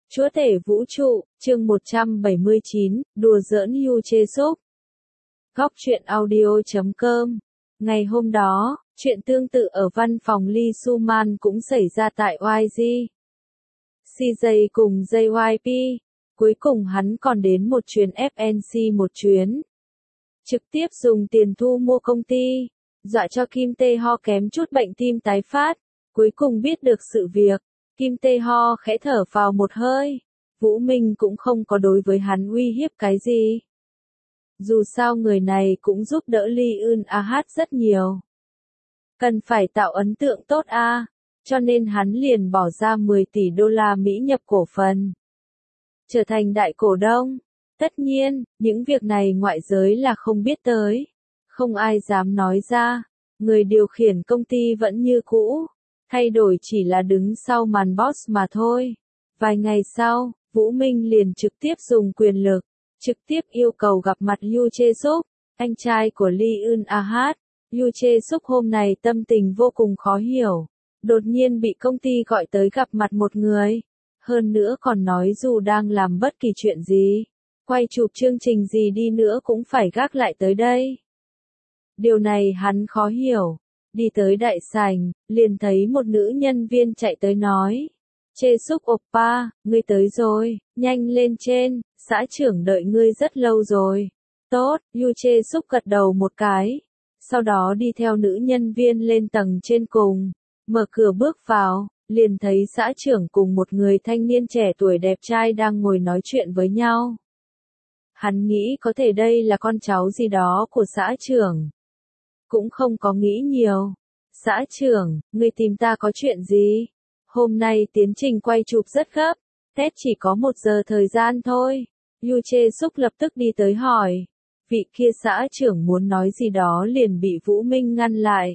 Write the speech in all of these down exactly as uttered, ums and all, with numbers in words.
Chúa tể vũ trụ, chương một trăm bảy mươi chín, đùa giỡn Yu Chê Súc. Góc truyện audio chấm com. Ngày hôm đó, chuyện tương tự ở văn phòng Lee Soo-man cũng xảy ra tại Y G. xê gi cùng gi i pê. Cuối cùng hắn còn đến một chuyến ép en xê một chuyến. Trực tiếp dùng tiền thu mua công ty, dọa cho Kim Tae Ho kém chút bệnh tim tái phát. Cuối cùng biết được sự việc, Kim Tae Ho khẽ thở phào một hơi. Vũ Minh cũng không có đối với hắn uy hiếp cái gì. Dù sao người này cũng giúp đỡ Lee Eun Ah rất nhiều. Cần phải tạo ấn tượng tốt a, à, cho nên hắn liền bỏ ra mười tỷ đô la Mỹ nhập cổ phần. Trở thành đại cổ đông. Tất nhiên, những việc này ngoại giới là không biết tới. Không ai dám nói ra. Người điều khiển công ty vẫn như cũ. Thay đổi chỉ là đứng sau màn boss mà thôi. Vài ngày sau, Vũ Minh liền trực tiếp dùng quyền lực, trực tiếp yêu cầu gặp mặt Yu Chê Súc, anh trai của Lee Eun Ah. Yu Chê Súc hôm nay tâm tình vô cùng khó hiểu. Đột nhiên bị công ty gọi tới gặp mặt một người. Hơn nữa còn nói dù đang làm bất kỳ chuyện gì, quay chụp chương trình gì đi nữa cũng phải gác lại tới đây. Điều này hắn khó hiểu. Đi tới đại sảnh, liền thấy một nữ nhân viên chạy tới nói. Chê Súc oppa, ngươi tới rồi, nhanh lên trên, xã trưởng đợi ngươi rất lâu rồi. Tốt, Yu Chê Súc gật đầu một cái. Sau đó đi theo nữ nhân viên lên tầng trên cùng, mở cửa bước vào, liền thấy xã trưởng cùng một người thanh niên trẻ tuổi đẹp trai đang ngồi nói chuyện với nhau. Hắn nghĩ có thể đây là con cháu gì đó của xã trưởng. Cũng không có nghĩ nhiều. Xã trưởng, ngươi tìm ta có chuyện gì? Hôm nay tiến trình quay chụp rất gấp, test chỉ có một giờ thời gian thôi. Yu Chê Súc lập tức đi tới hỏi. Vị kia xã trưởng muốn nói gì đó liền bị Vũ Minh ngăn lại.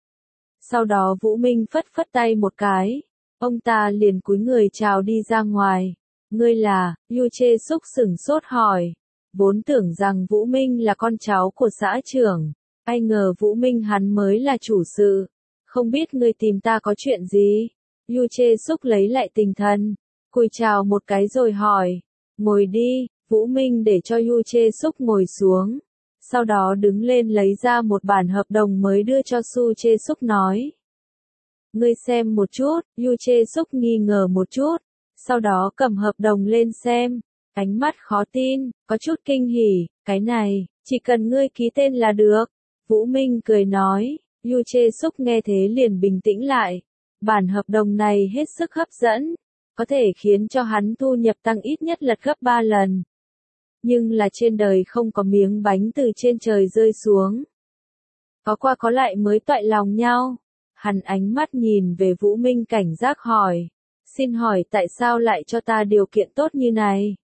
Sau đó Vũ Minh phất phất tay một cái. Ông ta liền cúi người chào đi ra ngoài. Ngươi là, Yu Chê Súc sửng sốt hỏi. Vốn tưởng rằng Vũ Minh là con cháu của xã trưởng. Ai ngờ Vũ Minh hắn mới là chủ sự. Không biết ngươi tìm ta có chuyện gì? Yu Chê Súc lấy lại tinh thần. Cúi chào một cái rồi hỏi. Ngồi đi, Vũ Minh để cho Yu Chê Súc ngồi xuống. Sau đó đứng lên lấy ra một bản hợp đồng mới đưa cho Su Chê Súc nói. Ngươi xem một chút, Yu Chê Súc nghi ngờ một chút. Sau đó cầm hợp đồng lên xem. Ánh mắt khó tin, có chút kinh hỉ. Cái này, chỉ cần ngươi ký tên là được. Vũ Minh cười nói. Yu Chê Súc nghe thế liền bình tĩnh lại. Bản hợp đồng này hết sức hấp dẫn. Có thể khiến cho hắn thu nhập tăng ít nhất lật gấp ba lần. Nhưng là trên đời không có miếng bánh từ trên trời rơi xuống. Có qua có lại mới toại lòng nhau. Hắn ánh mắt nhìn về Vũ Minh cảnh giác hỏi. Xin hỏi tại sao lại cho ta điều kiện tốt như này?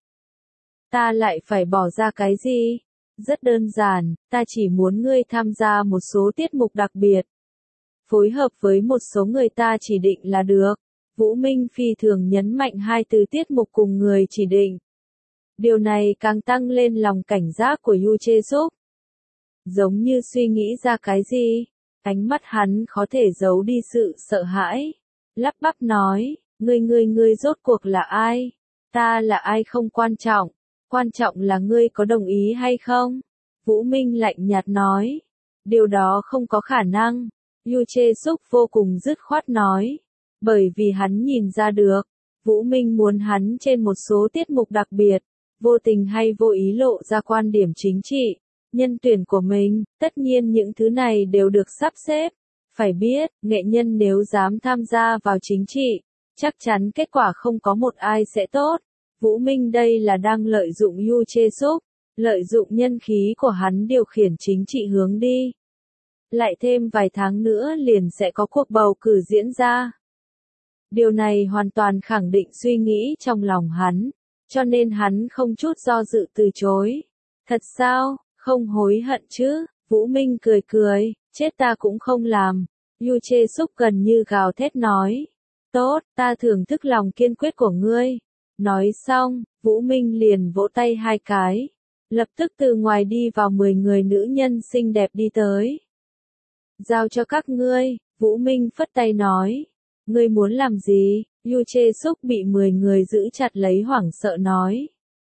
Ta lại phải bỏ ra cái gì? Rất đơn giản, ta chỉ muốn ngươi tham gia một số tiết mục đặc biệt. Phối hợp với một số người ta chỉ định là được. Vũ Minh phi thường nhấn mạnh hai từ tiết mục cùng người chỉ định. Điều này càng tăng lên lòng cảnh giác của Yu Chê Súc. Giống như suy nghĩ ra cái gì, ánh mắt hắn khó thể giấu đi sự sợ hãi. Lắp bắp nói, ngươi ngươi ngươi rốt cuộc là ai? Ta là ai không quan trọng, quan trọng là ngươi có đồng ý hay không? Vũ Minh lạnh nhạt nói, điều đó không có khả năng. Yu Chê Súc vô cùng dứt khoát nói, bởi vì hắn nhìn ra được, Vũ Minh muốn hắn trên một số tiết mục đặc biệt, vô tình hay vô ý lộ ra quan điểm chính trị, nhân tuyển của mình, tất nhiên những thứ này đều được sắp xếp. Phải biết, nghệ nhân nếu dám tham gia vào chính trị, chắc chắn kết quả không có một ai sẽ tốt. Vũ Minh đây là đang lợi dụng Yu Chê Súc, lợi dụng nhân khí của hắn điều khiển chính trị hướng đi. Lại thêm vài tháng nữa liền sẽ có cuộc bầu cử diễn ra. Điều này hoàn toàn khẳng định suy nghĩ trong lòng hắn, cho nên hắn không chút do dự từ chối. Thật sao, không hối hận chứ? Vũ Minh cười cười, chết ta cũng không làm. Yu Chê Súc gần như gào thét nói. Tốt, ta thưởng thức lòng kiên quyết của ngươi. Nói xong, Vũ Minh liền vỗ tay hai cái. Lập tức từ ngoài đi vào mười người nữ nhân xinh đẹp đi tới. Giao cho các ngươi, Vũ Minh phất tay nói. Ngươi muốn làm gì? Yu Chê Súc bị mười người giữ chặt lấy hoảng sợ nói.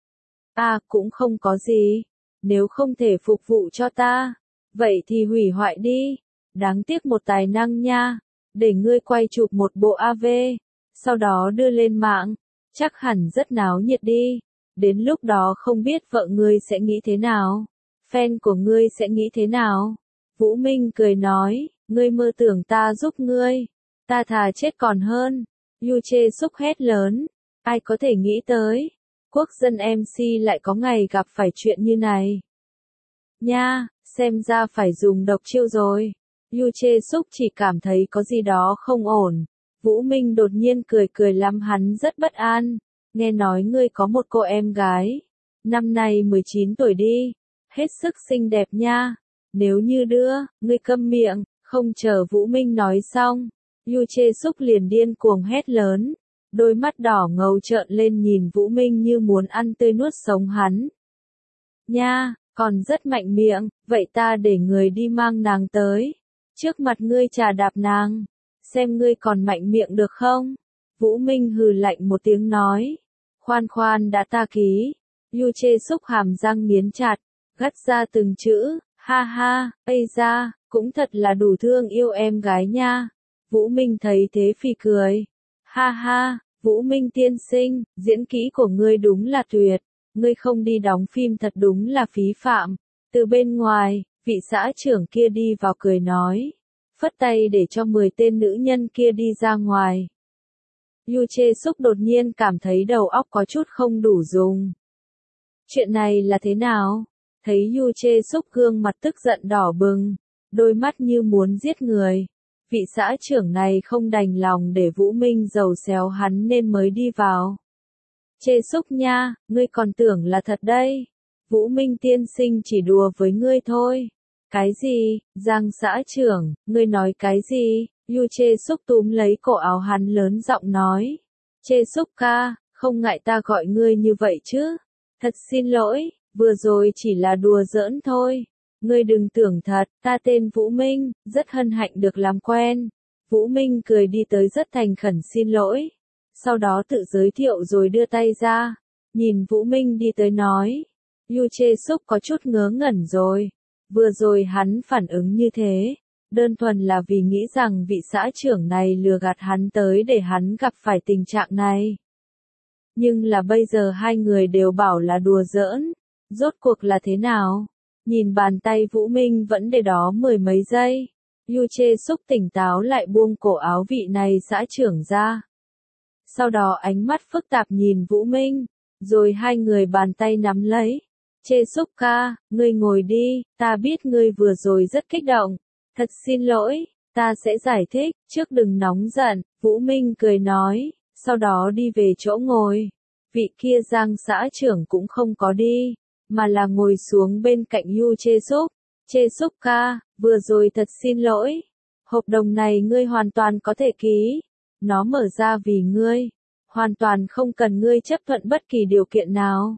À, cũng không có gì. Nếu không thể phục vụ cho ta, vậy thì hủy hoại đi. Đáng tiếc một tài năng nha. Để ngươi quay chụp một bộ a vê, sau đó đưa lên mạng. Chắc hẳn rất náo nhiệt đi. Đến lúc đó không biết vợ ngươi sẽ nghĩ thế nào. Fan của ngươi sẽ nghĩ thế nào. Vũ Minh cười nói, ngươi mơ tưởng ta giúp ngươi. Ta thà chết còn hơn. Yu Chê Súc hét lớn. Ai có thể nghĩ tới. Quốc dân em xê lại có ngày gặp phải chuyện như này. Nha, xem ra phải dùng độc chiêu rồi. Yu Chê Súc chỉ cảm thấy có gì đó không ổn. Vũ Minh đột nhiên cười cười lắm, hắn rất bất an. Nghe nói ngươi có một cô em gái. Năm nay mười chín tuổi đi. Hết sức xinh đẹp nha. Nếu như đưa, ngươi câm miệng. Không chờ Vũ Minh nói xong. Yu Chê Súc liền điên cuồng hét lớn. Đôi mắt đỏ ngầu trợn lên nhìn Vũ Minh như muốn ăn tươi nuốt sống hắn. Nha, còn rất mạnh miệng, vậy ta để người đi mang nàng tới. Trước mặt ngươi trà đạp nàng. Xem ngươi còn mạnh miệng được không? Vũ Minh hừ lạnh một tiếng nói. Khoan khoan đã ta ký. Yu Chê Súc hàm răng nghiến chặt, gắt ra từng chữ. Ha ha, ây da, cũng thật là đủ thương yêu em gái nha. Vũ Minh thấy thế phì cười. Ha ha, Vũ Minh tiên sinh, diễn kỹ của ngươi đúng là tuyệt. Ngươi không đi đóng phim thật đúng là phí phạm. Từ bên ngoài, vị xã trưởng kia đi vào cười nói. Phất tay để cho mười tên nữ nhân kia đi ra ngoài. Yu Chê Súc đột nhiên cảm thấy đầu óc có chút không đủ dùng. Chuyện này là thế nào? Thấy Yu Chê Súc gương mặt tức giận đỏ bừng, đôi mắt như muốn giết người. Vị xã trưởng này không đành lòng để Vũ Minh giầu xéo hắn nên mới đi vào. Chê Súc nha, ngươi còn tưởng là thật đây. Vũ Minh tiên sinh chỉ đùa với ngươi thôi. Cái gì, Giang xã trưởng, ngươi nói cái gì? Yu Chê Súc túm lấy cổ áo hắn lớn giọng nói. Chê Súc ca, không ngại ta gọi ngươi như vậy chứ? Thật xin lỗi, vừa rồi chỉ là đùa giỡn thôi. Ngươi đừng tưởng thật, ta tên Vũ Minh, rất hân hạnh được làm quen. Vũ Minh cười đi tới rất thành khẩn xin lỗi. Sau đó tự giới thiệu rồi đưa tay ra. Nhìn Vũ Minh đi tới nói. Yu Chê Súc có chút ngớ ngẩn rồi. Vừa rồi hắn phản ứng như thế. Đơn thuần là vì nghĩ rằng vị xã trưởng này lừa gạt hắn tới để hắn gặp phải tình trạng này. Nhưng là bây giờ hai người đều bảo là đùa giỡn. Rốt cuộc là thế nào? Nhìn bàn tay Vũ Minh vẫn để đó mười mấy giây. Yu Chê Súc tỉnh táo lại buông cổ áo vị này xã trưởng ra. Sau đó ánh mắt phức tạp nhìn Vũ Minh. Rồi hai người bàn tay nắm lấy. Chê Súc ca, ngươi ngồi đi, ta biết ngươi vừa rồi rất kích động. Thật xin lỗi, ta sẽ giải thích, trước đừng nóng giận, Vũ Minh cười nói, sau đó đi về chỗ ngồi. Vị kia Giang xã trưởng cũng không có đi, mà là ngồi xuống bên cạnh Yu Chê Súc. Chê Súc ca, vừa rồi thật xin lỗi. Hợp đồng này ngươi hoàn toàn có thể ký. Nó mở ra vì ngươi. Hoàn toàn không cần ngươi chấp thuận bất kỳ điều kiện nào.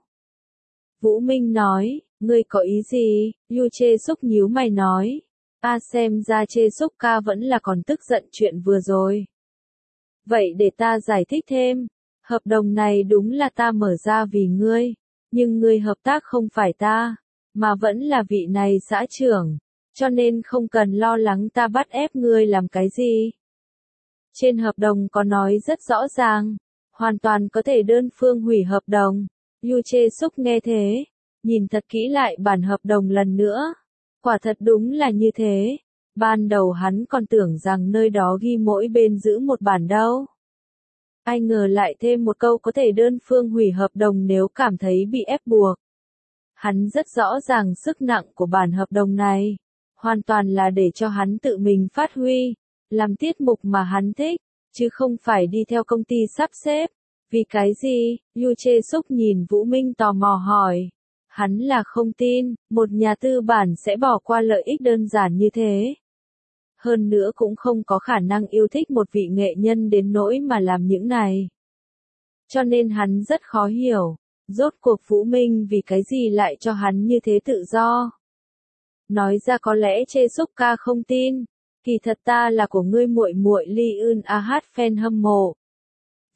Vũ Minh nói, ngươi có ý gì? Yu Chê Súc nhíu mày nói. A à, xem ra Chê Súc ca vẫn là còn tức giận chuyện vừa rồi. Vậy để ta giải thích thêm. Hợp đồng này đúng là ta mở ra vì ngươi. Nhưng ngươi hợp tác không phải ta. Mà vẫn là vị này xã trưởng. Cho nên không cần lo lắng ta bắt ép ngươi làm cái gì. Trên hợp đồng có nói rất rõ ràng. Hoàn toàn có thể đơn phương hủy hợp đồng. Yu Chê Súc nghe thế. Nhìn thật kỹ lại bản hợp đồng lần nữa. Quả thật đúng là như thế. Ban đầu hắn còn tưởng rằng nơi đó ghi mỗi bên giữ một bản đâu. Ai ngờ lại thêm một câu có thể đơn phương hủy hợp đồng nếu cảm thấy bị ép buộc. Hắn rất rõ ràng sức nặng của bản hợp đồng này. Hoàn toàn là để cho hắn tự mình phát huy. Làm tiết mục mà hắn thích. Chứ không phải đi theo công ty sắp xếp. Vì cái gì? Yu Chê Súc nhìn Vũ Minh tò mò hỏi. Hắn là không tin, một nhà tư bản sẽ bỏ qua lợi ích đơn giản như thế. Hơn nữa cũng không có khả năng yêu thích một vị nghệ nhân đến nỗi mà làm những này. Cho nên hắn rất khó hiểu, rốt cuộc Vũ Minh vì cái gì lại cho hắn như thế tự do. Nói ra có lẽ Chê Súc ca không tin, kỳ thật ta là của ngươi muội muội Ly Ưn A Hát fan hâm mộ.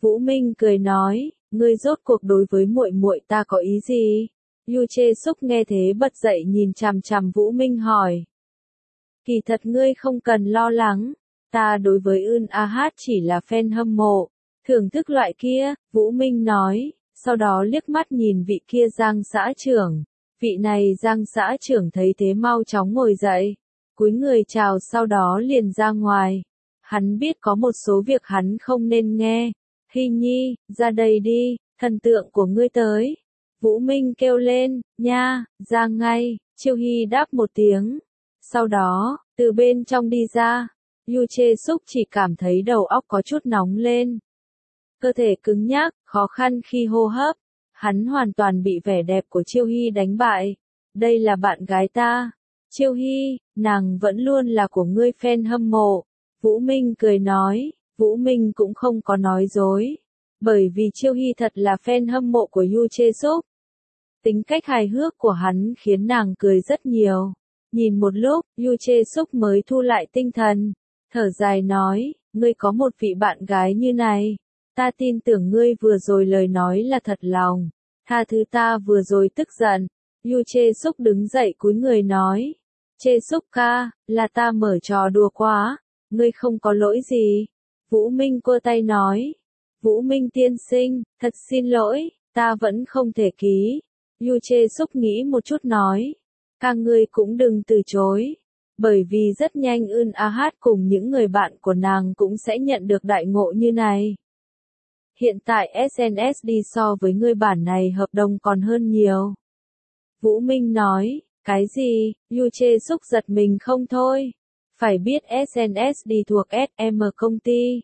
Vũ Minh cười nói, ngươi rốt cuộc đối với muội muội ta có ý gì? Yu Chê Súc nghe thế bật dậy nhìn chằm chằm Vũ Minh hỏi. Kỳ thật ngươi không cần lo lắng, ta đối với Ưn A Hát chỉ là fan hâm mộ, thưởng thức loại kia, Vũ Minh nói, sau đó liếc mắt nhìn vị kia Giang xã trưởng. Vị này Giang xã trưởng thấy thế mau chóng ngồi dậy, cúi người chào sau đó liền ra ngoài. Hắn biết có một số việc hắn không nên nghe. Hy Nhi, ra đây đi, thần tượng của ngươi tới. Vũ Minh kêu lên, nha, ra ngay, Chiêu Hy đáp một tiếng. Sau đó, từ bên trong đi ra, Yu Chê Súc chỉ cảm thấy đầu óc có chút nóng lên. Cơ thể cứng nhắc, khó khăn khi hô hấp. Hắn hoàn toàn bị vẻ đẹp của Chiêu Hy đánh bại. Đây là bạn gái ta. Chiêu Hy, nàng vẫn luôn là của ngươi fan hâm mộ. Vũ Minh cười nói, Vũ Minh cũng không có nói dối. Bởi vì Chiêu Hy thật là fan hâm mộ của Yu Chê Súc. Tính cách hài hước của hắn khiến nàng cười rất nhiều. Nhìn một lúc, Yu Chê Súc mới thu lại tinh thần. Thở dài nói, ngươi có một vị bạn gái như này. Ta tin tưởng ngươi vừa rồi lời nói là thật lòng. Tha thứ ta vừa rồi tức giận. Yu Chê Súc đứng dậy cúi người nói. Chê Súc ca, là ta mở trò đùa quá. Ngươi không có lỗi gì. Vũ Minh cua tay nói. Vũ Minh tiên sinh, thật xin lỗi, ta vẫn không thể ký. Yu Chê Súc nghĩ một chút nói. Các ngươi cũng đừng từ chối. Bởi vì rất nhanh Ưn A Hát cùng những người bạn của nàng cũng sẽ nhận được đại ngộ như này. Hiện tại ét en ét đê so với ngươi bản này hợp đồng còn hơn nhiều. Vũ Minh nói, cái gì? Yu Chê Súc giật mình không thôi. Phải biết ét en ét đê thuộc ét em công ty.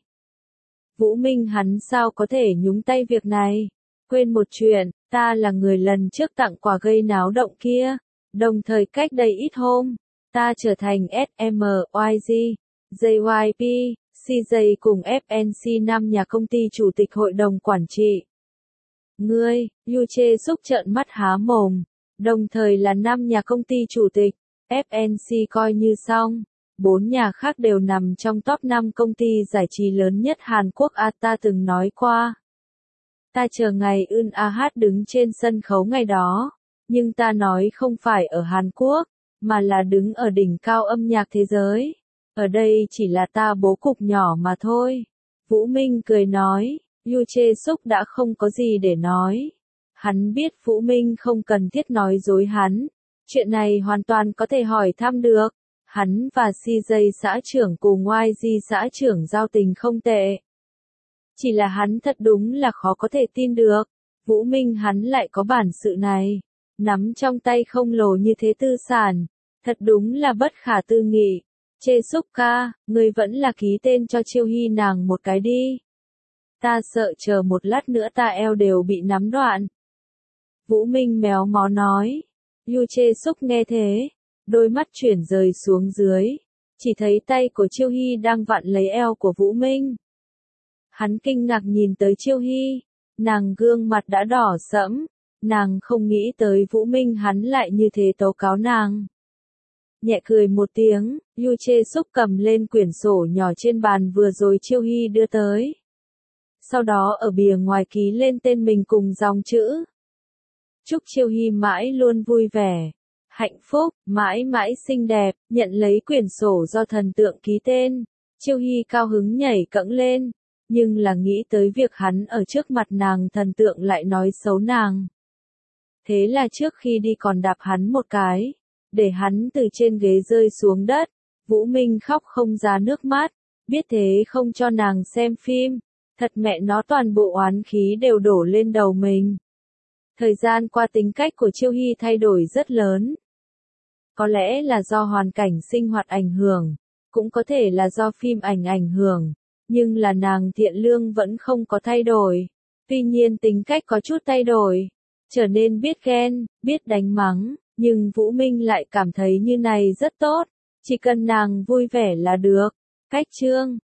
Vũ Minh hắn sao có thể nhúng tay việc này? Quên một chuyện, ta là người lần trước tặng quà gây náo động kia. Đồng thời cách đây ít hôm, ta trở thành ét em i giê, gi i pê, xê gi cùng ép en xê năm nhà công ty chủ tịch hội đồng quản trị. Ngươi, Yu Chê Súc trợn mắt há mồm, đồng thời là năm nhà công ty chủ tịch, ép en xê coi như xong. Bốn nhà khác đều nằm trong top năm công ty giải trí lớn nhất Hàn Quốc. A ta từng nói qua. Ta chờ ngày Ưn A Hát đứng trên sân khấu ngày đó. Nhưng ta nói không phải ở Hàn Quốc, mà là đứng ở đỉnh cao âm nhạc thế giới. Ở đây chỉ là ta bố cục nhỏ mà thôi. Vũ Minh cười nói, Yu Chê Súc đã không có gì để nói. Hắn biết Vũ Minh không cần thiết nói dối hắn. Chuyện này hoàn toàn có thể hỏi thăm được. Hắn và xê gi xã trưởng cùng i giê xã trưởng giao tình không tệ. Chỉ là hắn thật đúng là khó có thể tin được. Vũ Minh hắn lại có bản sự này. Nắm trong tay không lồ như thế tư sản. Thật đúng là bất khả tư nghị. Chê Súc ca, ngươi vẫn là ký tên cho Chiêu Hy nàng một cái đi. Ta sợ chờ một lát nữa ta eo đều bị nắm đoạn. Vũ Minh méo mó nói. Yu Chê Súc nghe thế. Đôi mắt chuyển rời xuống dưới. Chỉ thấy tay của Chiêu Hy đang vặn lấy eo của Vũ Minh. Hắn kinh ngạc nhìn tới Chiêu Hy. Nàng gương mặt đã đỏ sẫm. Nàng không nghĩ tới Vũ Minh hắn lại như thế tố cáo nàng. Nhẹ cười một tiếng, Yu Chê Súc cầm lên quyển sổ nhỏ trên bàn vừa rồi Chiêu Hy đưa tới. Sau đó ở bìa ngoài ký lên tên mình cùng dòng chữ. Chúc Chiêu Hy mãi luôn vui vẻ, hạnh phúc, mãi mãi xinh đẹp, nhận lấy quyển sổ do thần tượng ký tên. Chiêu Hy cao hứng nhảy cẫng lên, nhưng là nghĩ tới việc hắn ở trước mặt nàng thần tượng lại nói xấu nàng. Thế là trước khi đi còn đạp hắn một cái, để hắn từ trên ghế rơi xuống đất. Vũ Minh khóc không ra nước mắt, biết thế không cho nàng xem phim. Thật mẹ nó toàn bộ oán khí đều đổ lên đầu mình. Thời gian qua tính cách của Chiêu Hy thay đổi rất lớn. Có lẽ là do hoàn cảnh sinh hoạt ảnh hưởng, cũng có thể là do phim ảnh ảnh hưởng, nhưng là nàng thiện lương vẫn không có thay đổi. Tuy nhiên tính cách có chút thay đổi, trở nên biết ghen, biết đánh mắng, nhưng Vũ Minh lại cảm thấy như này rất tốt, chỉ cần nàng vui vẻ là được. Cách chương